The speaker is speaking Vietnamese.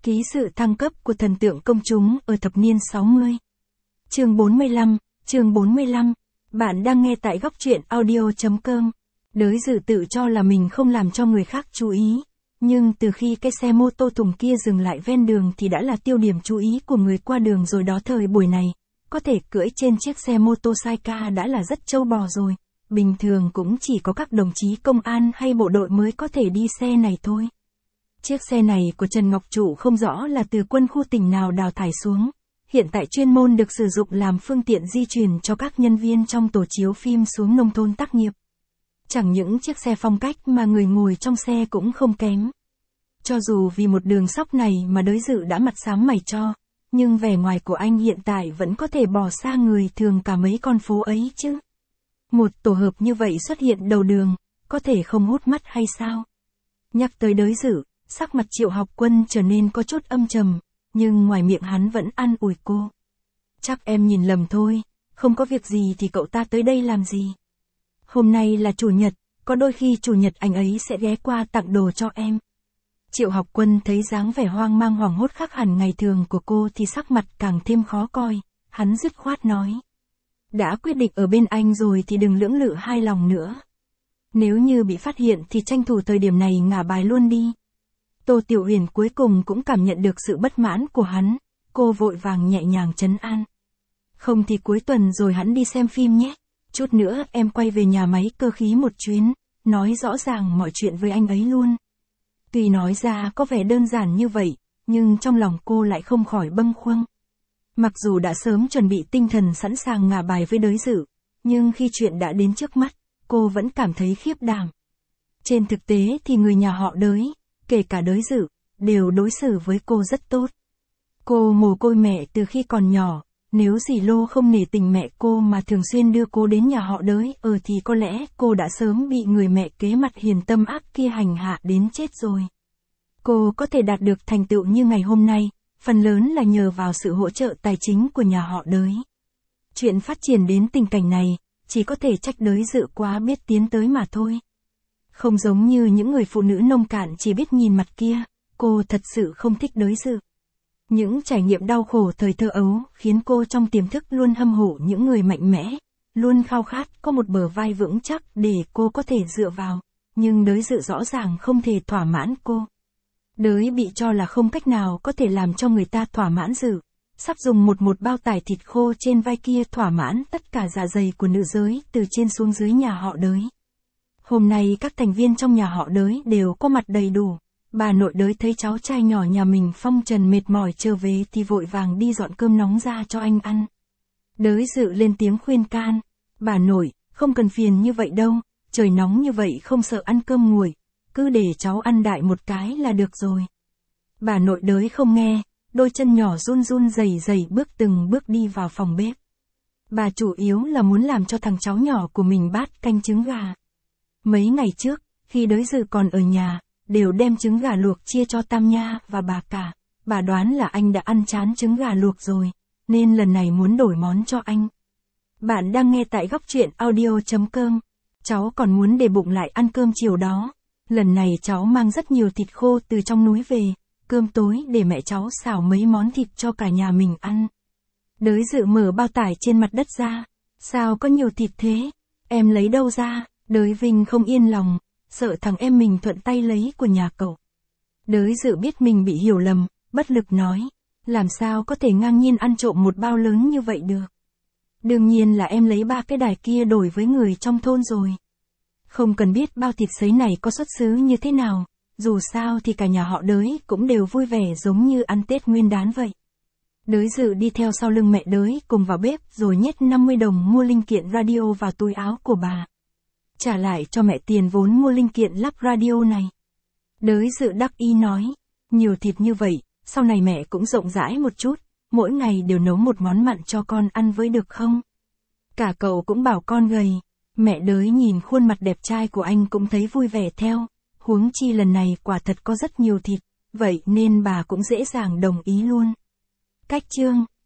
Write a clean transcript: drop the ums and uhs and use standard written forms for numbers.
Ký sự thăng cấp của thần tượng công chúng ở thập niên 60. Chương 45, bạn đang nghe tại góc truyện audio.com. Đới Dự tự cho là mình không làm cho người khác chú ý, nhưng từ khi cái xe mô tô thùng kia dừng lại ven đường thì đã là tiêu điểm chú ý của người qua đường rồi đó. Thời buổi này, có thể cưỡi trên chiếc xe mô tô sidecar đã là rất trâu bò rồi, bình thường cũng chỉ có các đồng chí công an hay bộ đội mới có thể đi xe này thôi. Chiếc xe này của Trần Ngọc Trụ không rõ là từ quân khu tỉnh nào đào thải xuống, hiện tại chuyên môn được sử dụng làm phương tiện di chuyển cho các nhân viên trong tổ chiếu phim xuống nông thôn tác nghiệp. Chẳng những chiếc xe phong cách mà người ngồi trong xe cũng không kém. Cho dù vì một đường sóc này mà Đới Dự đã mặt xám mày cho, nhưng vẻ ngoài của anh hiện tại vẫn có thể bỏ xa người thường cả mấy con phố ấy chứ. Một tổ hợp như vậy xuất hiện đầu đường, có thể không hút mắt hay sao? Nhắc tới Đới Dự, sắc mặt Triệu Học Quân trở nên có chút âm trầm, nhưng ngoài miệng hắn vẫn an ủi cô. Chắc em nhìn lầm thôi, không có việc gì thì cậu ta tới đây làm gì. Hôm nay là chủ nhật, có đôi khi chủ nhật anh ấy sẽ ghé qua tặng đồ cho em. Triệu Học Quân thấy dáng vẻ hoang mang hoảng hốt khác hẳn ngày thường của cô thì sắc mặt càng thêm khó coi, hắn dứt khoát nói. Đã quyết định ở bên anh rồi thì đừng lưỡng lự hai lòng nữa. Nếu như bị phát hiện thì tranh thủ thời điểm này ngả bài luôn đi. Tô Tiểu Uyển cuối cùng cũng cảm nhận được sự bất mãn của hắn, cô vội vàng nhẹ nhàng trấn an. Không thì cuối tuần rồi hắn đi xem phim nhé, chút nữa em quay về nhà máy cơ khí một chuyến, nói rõ ràng mọi chuyện với anh ấy luôn. Tuy nói ra có vẻ đơn giản như vậy, nhưng trong lòng cô lại không khỏi bâng khuâng. Mặc dù đã sớm chuẩn bị tinh thần sẵn sàng ngả bài với Đới Dự, nhưng khi chuyện đã đến trước mắt, cô vẫn cảm thấy khiếp đảm. Trên thực tế thì người nhà họ Đới, kể cả Đới Dự, đều đối xử với cô rất tốt. Cô mồ côi mẹ từ khi còn nhỏ, nếu dì Lô không nể tình mẹ cô mà thường xuyên đưa cô đến nhà họ Đới thì có lẽ cô đã sớm bị người mẹ kế mặt hiền tâm ác kia hành hạ đến chết rồi. Cô có thể đạt được thành tựu như ngày hôm nay, phần lớn là nhờ vào sự hỗ trợ tài chính của nhà họ Đới. Chuyện phát triển đến tình cảnh này, chỉ có thể trách Đới Dự quá biết tiến tới mà thôi. Không giống như những người phụ nữ nông cạn chỉ biết nhìn mặt kia, cô thật sự không thích Đới Dự. Những trải nghiệm đau khổ thời thơ ấu khiến cô trong tiềm thức luôn hâm mộ những người mạnh mẽ, luôn khao khát có một bờ vai vững chắc để cô có thể dựa vào, nhưng Đới Dự rõ ràng không thể thỏa mãn cô. Đới bị cho là không cách nào có thể làm cho người ta thỏa mãn Dự, sắp dùng một bao tải thịt khô trên vai kia thỏa mãn tất cả dạ dày của nữ giới từ trên xuống dưới nhà họ Đới. Hôm nay các thành viên trong nhà họ Đới đều có mặt đầy đủ. Bà nội Đới thấy cháu trai nhỏ nhà mình phong trần mệt mỏi trở về thì vội vàng đi dọn cơm nóng ra cho anh ăn. Đới Dự lên tiếng khuyên can. Bà nội, không cần phiền như vậy đâu, trời nóng như vậy không sợ ăn cơm nguội, cứ để cháu ăn đại một cái là được rồi. Bà nội Đới không nghe, đôi chân nhỏ run run rẩy rẩy từng bước đi vào phòng bếp. Bà chủ yếu là muốn làm cho thằng cháu nhỏ của mình bát canh trứng gà. Mấy ngày trước, khi Đới Dự còn ở nhà, đều đem trứng gà luộc chia cho Tam Nha và bà cả. Bà đoán là anh đã ăn chán trứng gà luộc rồi, nên lần này muốn đổi món cho anh. Bạn đang nghe tại góc truyện audio.com. Cháu còn muốn để bụng lại ăn cơm chiều đó. Lần này cháu mang rất nhiều thịt khô từ trong núi về, cơm tối để mẹ cháu xào mấy món thịt cho cả nhà mình ăn. Đới Dự mở bao tải trên mặt đất ra. Sao có nhiều thịt thế? Em lấy đâu ra? Đới Vinh không yên lòng, sợ thằng em mình thuận tay lấy của nhà cậu. Đới Dự biết mình bị hiểu lầm, bất lực nói, làm sao có thể ngang nhiên ăn trộm một bao lớn như vậy được. Đương nhiên là em lấy 3 cái đài kia đổi với người trong thôn rồi. Không cần biết bao thịt sấy này có xuất xứ như thế nào, dù sao thì cả nhà họ Đới cũng đều vui vẻ giống như ăn Tết Nguyên đán vậy. Đới Dự đi theo sau lưng mẹ Đới cùng vào bếp rồi nhét 50 đồng mua linh kiện radio vào túi áo của bà. Trả lại cho mẹ tiền vốn mua linh kiện lắp radio này. Đới Dự đắc ý nói, nhiều thịt như vậy, sau này mẹ cũng rộng rãi một chút, mỗi ngày đều nấu một món mặn cho con ăn với được không? Cả cậu cũng bảo con gầy. Mẹ Đới nhìn khuôn mặt đẹp trai của anh cũng thấy vui vẻ theo, huống chi lần này quả thật có rất nhiều thịt, vậy nên bà cũng dễ dàng đồng ý luôn. Cách chương